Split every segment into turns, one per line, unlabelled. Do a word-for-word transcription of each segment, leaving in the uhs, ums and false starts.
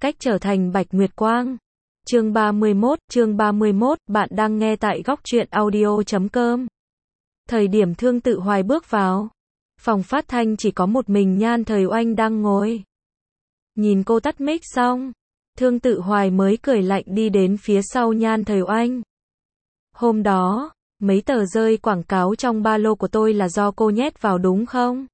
cách trở thành Bạch Nguyệt Quang. Chương ba mươi mốt, chương ba mươi mốt, bạn đang nghe tại góc truyện audio chấm com. Thời điểm Thương Tự Hoài bước vào phòng phát thanh chỉ có một mình Nhan Thời Oanh đang ngồi. Nhìn cô tắt mic xong, Thương Tự Hoài mới cười lạnh đi đến phía sau Nhan Thời Oanh. Hôm đó, mấy tờ rơi quảng cáo trong ba lô của tôi là do cô nhét vào đúng không?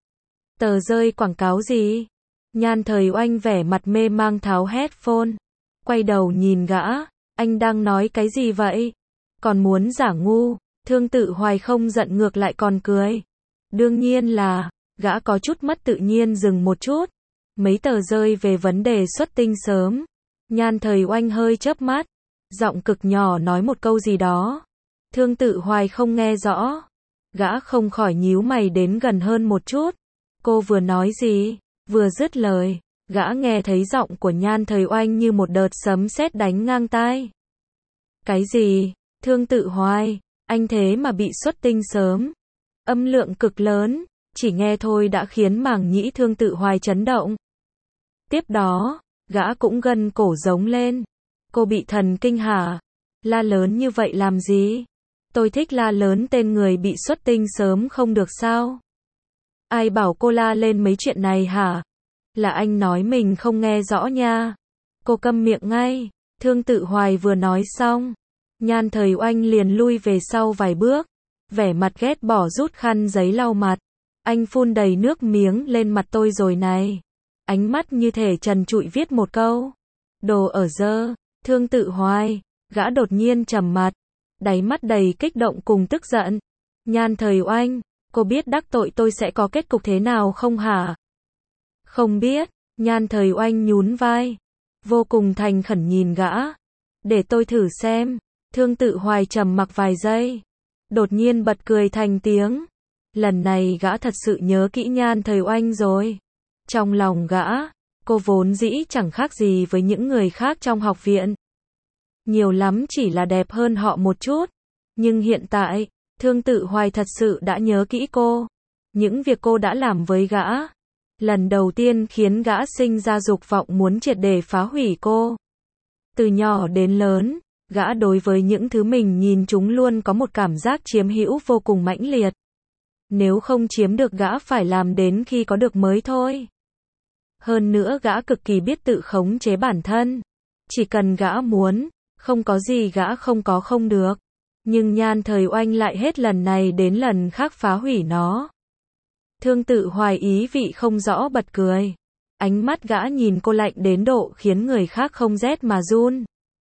Tờ rơi quảng cáo gì? Nhan Thời Oanh vẻ mặt mê mang tháo headphone, quay đầu nhìn gã, anh đang nói cái gì vậy? Còn muốn giả ngu? Thương Tự Hoài không giận ngược lại còn cười. Đương nhiên là, gã có chút mất tự nhiên dừng một chút. Mấy tờ rơi về vấn đề xuất tinh sớm. Nhan Thời Oanh hơi chớp mắt, giọng cực nhỏ nói một câu gì đó. Thương Tự Hoài không nghe rõ. Gã không khỏi nhíu mày đến gần hơn một chút. Cô vừa nói gì? Vừa dứt lời, gã nghe thấy giọng của Nhan Thời Oanh như một đợt sấm sét đánh ngang tai. Cái gì? Thương Tự Hoài, anh thế mà bị xuất tinh sớm. Âm lượng cực lớn, chỉ nghe thôi đã khiến màng nhĩ Thương Tự Hoài chấn động. Tiếp đó, gã cũng gân cổ giống lên. Cô bị thần kinh hả? La lớn như vậy làm gì? Tôi thích la lớn tên người bị xuất tinh sớm không được sao? Ai bảo cô la lên mấy chuyện này hả? Là anh nói mình không nghe rõ nha. Cô câm miệng ngay. Thương Tự Hoài vừa nói xong, Nhan Thời Oanh liền lui về sau vài bước, vẻ mặt ghét bỏ rút khăn giấy lau mặt. Anh phun đầy nước miếng lên mặt tôi rồi này. Ánh mắt như thể trần trụi viết một câu. Đồ ở dơ. Thương Tự Hoài, gã đột nhiên trầm mặt, đáy mắt đầy kích động cùng tức giận. Nhan Thời Oanh, cô biết đắc tội tôi sẽ có kết cục thế nào không hả? Không biết. Nhan Thời Oanh nhún vai, vô cùng thành khẩn nhìn gã. Để tôi thử xem. Thương Tự Hoài trầm mặc vài giây, đột nhiên bật cười thành tiếng. Lần này gã thật sự nhớ kỹ Nhan Thời Oanh rồi. Trong lòng gã, cô vốn dĩ chẳng khác gì với những người khác trong học viện. Nhiều lắm chỉ là đẹp hơn họ một chút. Nhưng hiện tại, Thương Tự Hoài thật sự đã nhớ kỹ cô. Những việc cô đã làm với gã, lần đầu tiên khiến gã sinh ra dục vọng muốn triệt để phá hủy cô. Từ nhỏ đến lớn, gã đối với những thứ mình nhìn chúng luôn có một cảm giác chiếm hữu vô cùng mãnh liệt. Nếu không chiếm được gã phải làm đến khi có được mới thôi. Hơn nữa gã cực kỳ biết tự khống chế bản thân. Chỉ cần gã muốn, không có gì gã không có không được. Nhưng Nhan Thời Oanh lại hết lần này đến lần khác phá hủy nó. Thương Tự Hoài ý vị không rõ bật cười. Ánh mắt gã nhìn cô lạnh đến độ khiến người khác không rét mà run.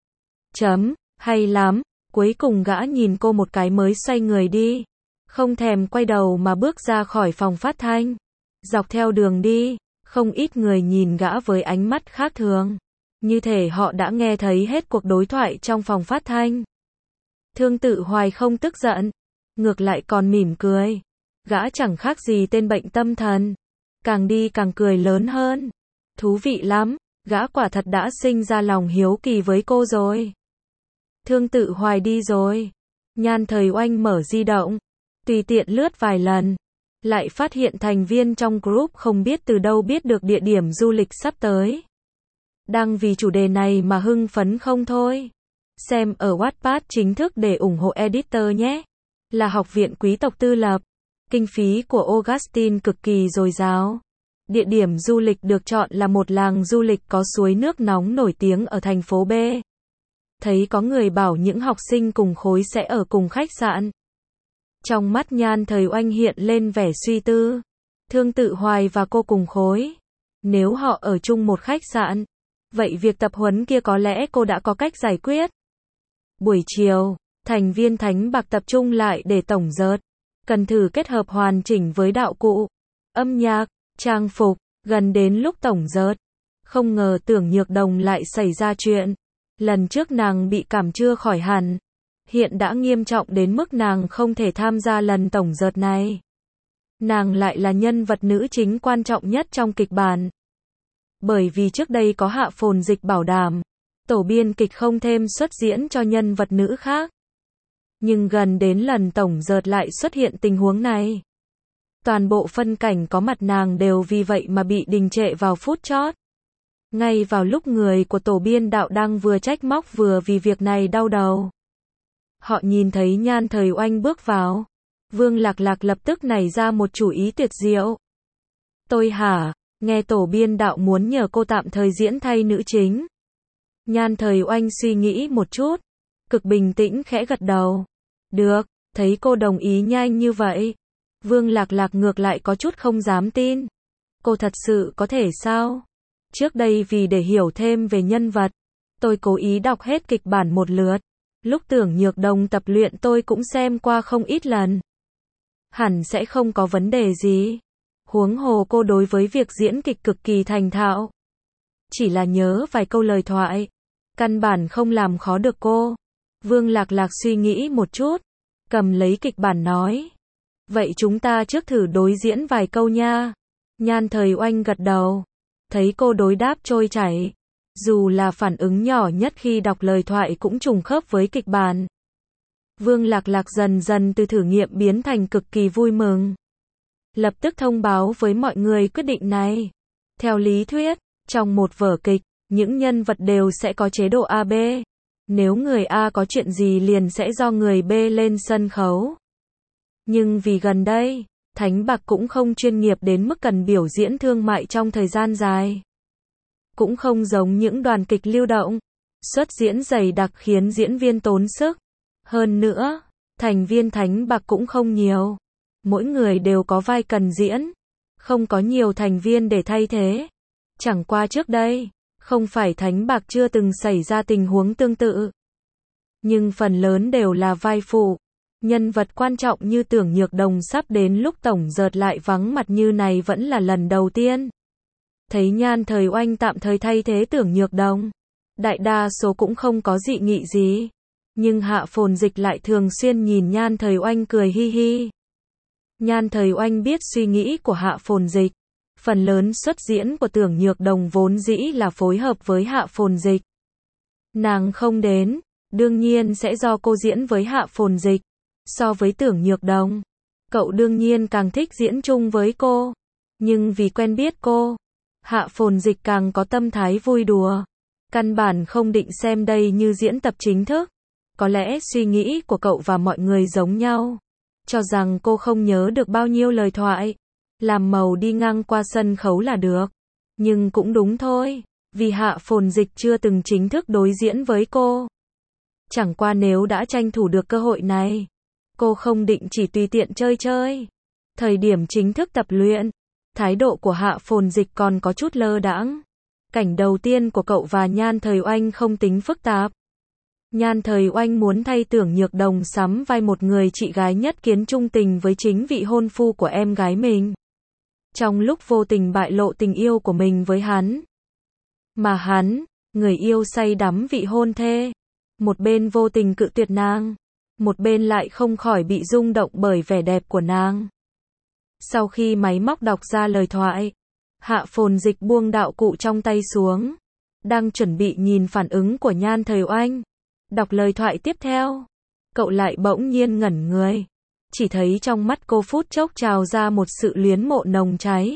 Chấm, hay lắm. Cuối cùng gã nhìn cô một cái mới xoay người đi. Không thèm quay đầu mà bước ra khỏi phòng phát thanh. Dọc theo đường đi, không ít người nhìn gã với ánh mắt khác thường. Như thể họ đã nghe thấy hết cuộc đối thoại trong phòng phát thanh. Thương Tự Hoài không tức giận, ngược lại còn mỉm cười. Gã chẳng khác gì tên bệnh tâm thần. Càng đi càng cười lớn hơn. Thú vị lắm, gã quả thật đã sinh ra lòng hiếu kỳ với cô rồi. Thương Tự Hoài đi rồi. Nhan Thời Oanh mở di động, tùy tiện lướt vài lần, lại phát hiện thành viên trong group không biết từ đâu biết được địa điểm du lịch sắp tới. Đang vì chủ đề này mà hưng phấn không thôi. Xem ở Wattpad chính thức để ủng hộ editor nhé. Là học viện quý tộc tư lập. Kinh phí của Augustine cực kỳ dồi dào. Địa điểm du lịch được chọn là một làng du lịch có suối nước nóng nổi tiếng ở thành phố B. Thấy có người bảo những học sinh cùng khối sẽ ở cùng khách sạn. Trong mắt Nhan Thời Oanh hiện lên vẻ suy tư. Thương Tự Hoài và cô cùng khối. Nếu họ ở chung một khách sạn, vậy việc tập huấn kia có lẽ cô đã có cách giải quyết. Buổi chiều, thành viên Thánh Bạc tập trung lại để tổng dợt. Cần thử kết hợp hoàn chỉnh với đạo cụ, âm nhạc, trang phục. Gần đến lúc tổng dợt, không ngờ Tưởng Nhược Đồng lại xảy ra chuyện. Lần trước nàng bị cảm chưa khỏi hẳn, hiện đã nghiêm trọng đến mức nàng không thể tham gia lần tổng dợt này. Nàng lại là nhân vật nữ chính quan trọng nhất trong kịch bản. Bởi vì trước đây có Hạ Phồn Dịch bảo đảm, tổ biên kịch không thêm xuất diễn cho nhân vật nữ khác. Nhưng gần đến lần tổng dợt lại xuất hiện tình huống này. Toàn bộ phân cảnh có mặt nàng đều vì vậy mà bị đình trệ vào phút chót. Ngay vào lúc người của tổ biên đạo đang vừa trách móc vừa vì việc này đau đầu. Họ nhìn thấy Nhan Thời Oanh bước vào. Vương Lạc Lạc lập tức nảy ra một chủ ý tuyệt diệu. Tôi hả, nghe tổ biên đạo muốn nhờ cô tạm thời diễn thay nữ chính. Nhan Thời Oanh suy nghĩ một chút, cực bình tĩnh khẽ gật đầu. Được, thấy cô đồng ý nhanh như vậy. Vương Lạc Lạc ngược lại có chút không dám tin. Cô thật sự có thể sao? Trước đây vì để hiểu thêm về nhân vật, tôi cố ý đọc hết kịch bản một lượt. Lúc Tưởng Nhược Đồng tập luyện tôi cũng xem qua không ít lần. Hẳn sẽ không có vấn đề gì. Huống hồ cô đối với việc diễn kịch cực kỳ thành thạo. Chỉ là nhớ vài câu lời thoại, căn bản không làm khó được cô. Vương Lạc Lạc suy nghĩ một chút, cầm lấy kịch bản nói. Vậy chúng ta trước thử đối diễn vài câu nha. Nhan Thời Oanh gật đầu. Thấy cô đối đáp trôi chảy. Dù là phản ứng nhỏ nhất khi đọc lời thoại cũng trùng khớp với kịch bản. Vương Lạc Lạc dần dần từ thử nghiệm biến thành cực kỳ vui mừng. Lập tức thông báo với mọi người quyết định này. Theo lý thuyết, trong một vở kịch, những nhân vật đều sẽ có chế độ A B. Nếu người A có chuyện gì liền sẽ do người B lên sân khấu. Nhưng vì gần đây, Thánh Bạc cũng không chuyên nghiệp đến mức cần biểu diễn thương mại trong thời gian dài. Cũng không giống những đoàn kịch lưu động, xuất diễn dày đặc khiến diễn viên tốn sức. Hơn nữa, thành viên Thánh Bạc cũng không nhiều. Mỗi người đều có vai cần diễn, không có nhiều thành viên để thay thế. Chẳng qua trước đây, không phải Thánh Bạc chưa từng xảy ra tình huống tương tự. Nhưng phần lớn đều là vai phụ. Nhân vật quan trọng như Tưởng Nhược Đồng sắp đến lúc tổng dợt lại vắng mặt như này vẫn là lần đầu tiên. Thấy Nhan Thời Oanh tạm thời thay thế Tưởng Nhược Đồng, đại đa số cũng không có dị nghị gì. Nhưng Hạ Phồn Dịch lại thường xuyên nhìn Nhan Thời Oanh cười hi hi. Nhan Thời Oanh biết suy nghĩ của Hạ Phồn Dịch. Phần lớn xuất diễn của Tưởng Nhược Đồng vốn dĩ là phối hợp với Hạ Phồn Dịch. Nàng không đến, đương nhiên sẽ do cô diễn với Hạ Phồn Dịch. So với Tưởng Nhược Đồng, cậu đương nhiên càng thích diễn chung với cô. Nhưng vì quen biết cô, Hạ Phồn Dịch càng có tâm thái vui đùa. Căn bản không định xem đây như diễn tập chính thức. Có lẽ suy nghĩ của cậu và mọi người giống nhau. Cho rằng cô không nhớ được bao nhiêu lời thoại. Làm màu đi ngang qua sân khấu là được. Nhưng cũng đúng thôi. Vì Hạ Phồn Dịch chưa từng chính thức đối diễn với cô. Chẳng qua nếu đã tranh thủ được cơ hội này, cô không định chỉ tùy tiện chơi chơi. Thời điểm chính thức tập luyện, thái độ của Hạ Phồn Dịch còn có chút lơ đãng. Cảnh đầu tiên của cậu và Nhan Thời Oanh không tính phức tạp. Nhan Thời Oanh muốn thay Tưởng Nhược Đồng sắm vai một người chị gái nhất kiến trung tình với chính vị hôn phu của em gái mình. Trong lúc vô tình bại lộ tình yêu của mình với hắn. Mà hắn, người yêu say đắm vị hôn thê. Một bên vô tình cự tuyệt nàng. Một bên lại không khỏi bị rung động bởi vẻ đẹp của nàng. Sau khi máy móc đọc ra lời thoại, Hạ Phồn Dịch buông đạo cụ trong tay xuống. Đang chuẩn bị nhìn phản ứng của Nhan Thời Oanh. Đọc lời thoại tiếp theo. Cậu lại bỗng nhiên ngẩn người. Chỉ thấy trong mắt cô phút chốc trào ra một sự luyến mộ nồng cháy.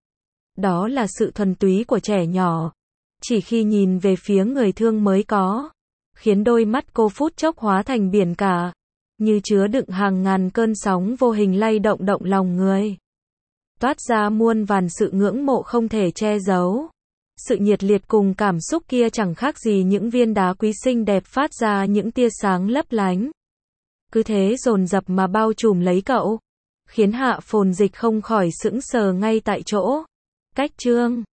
Đó là sự thuần túy của trẻ nhỏ. Chỉ khi nhìn về phía người thương mới có. Khiến đôi mắt cô phút chốc hóa thành biển cả. Như chứa đựng hàng ngàn cơn sóng vô hình lay động động lòng người. Toát ra muôn vàn sự ngưỡng mộ không thể che giấu. Sự nhiệt liệt cùng cảm xúc kia chẳng khác gì những viên đá quý xinh đẹp phát ra những tia sáng lấp lánh. Cứ thế dồn dập mà bao trùm lấy cậu. Khiến Hạ Phồn Dịch không khỏi sững sờ ngay tại chỗ. Cách chương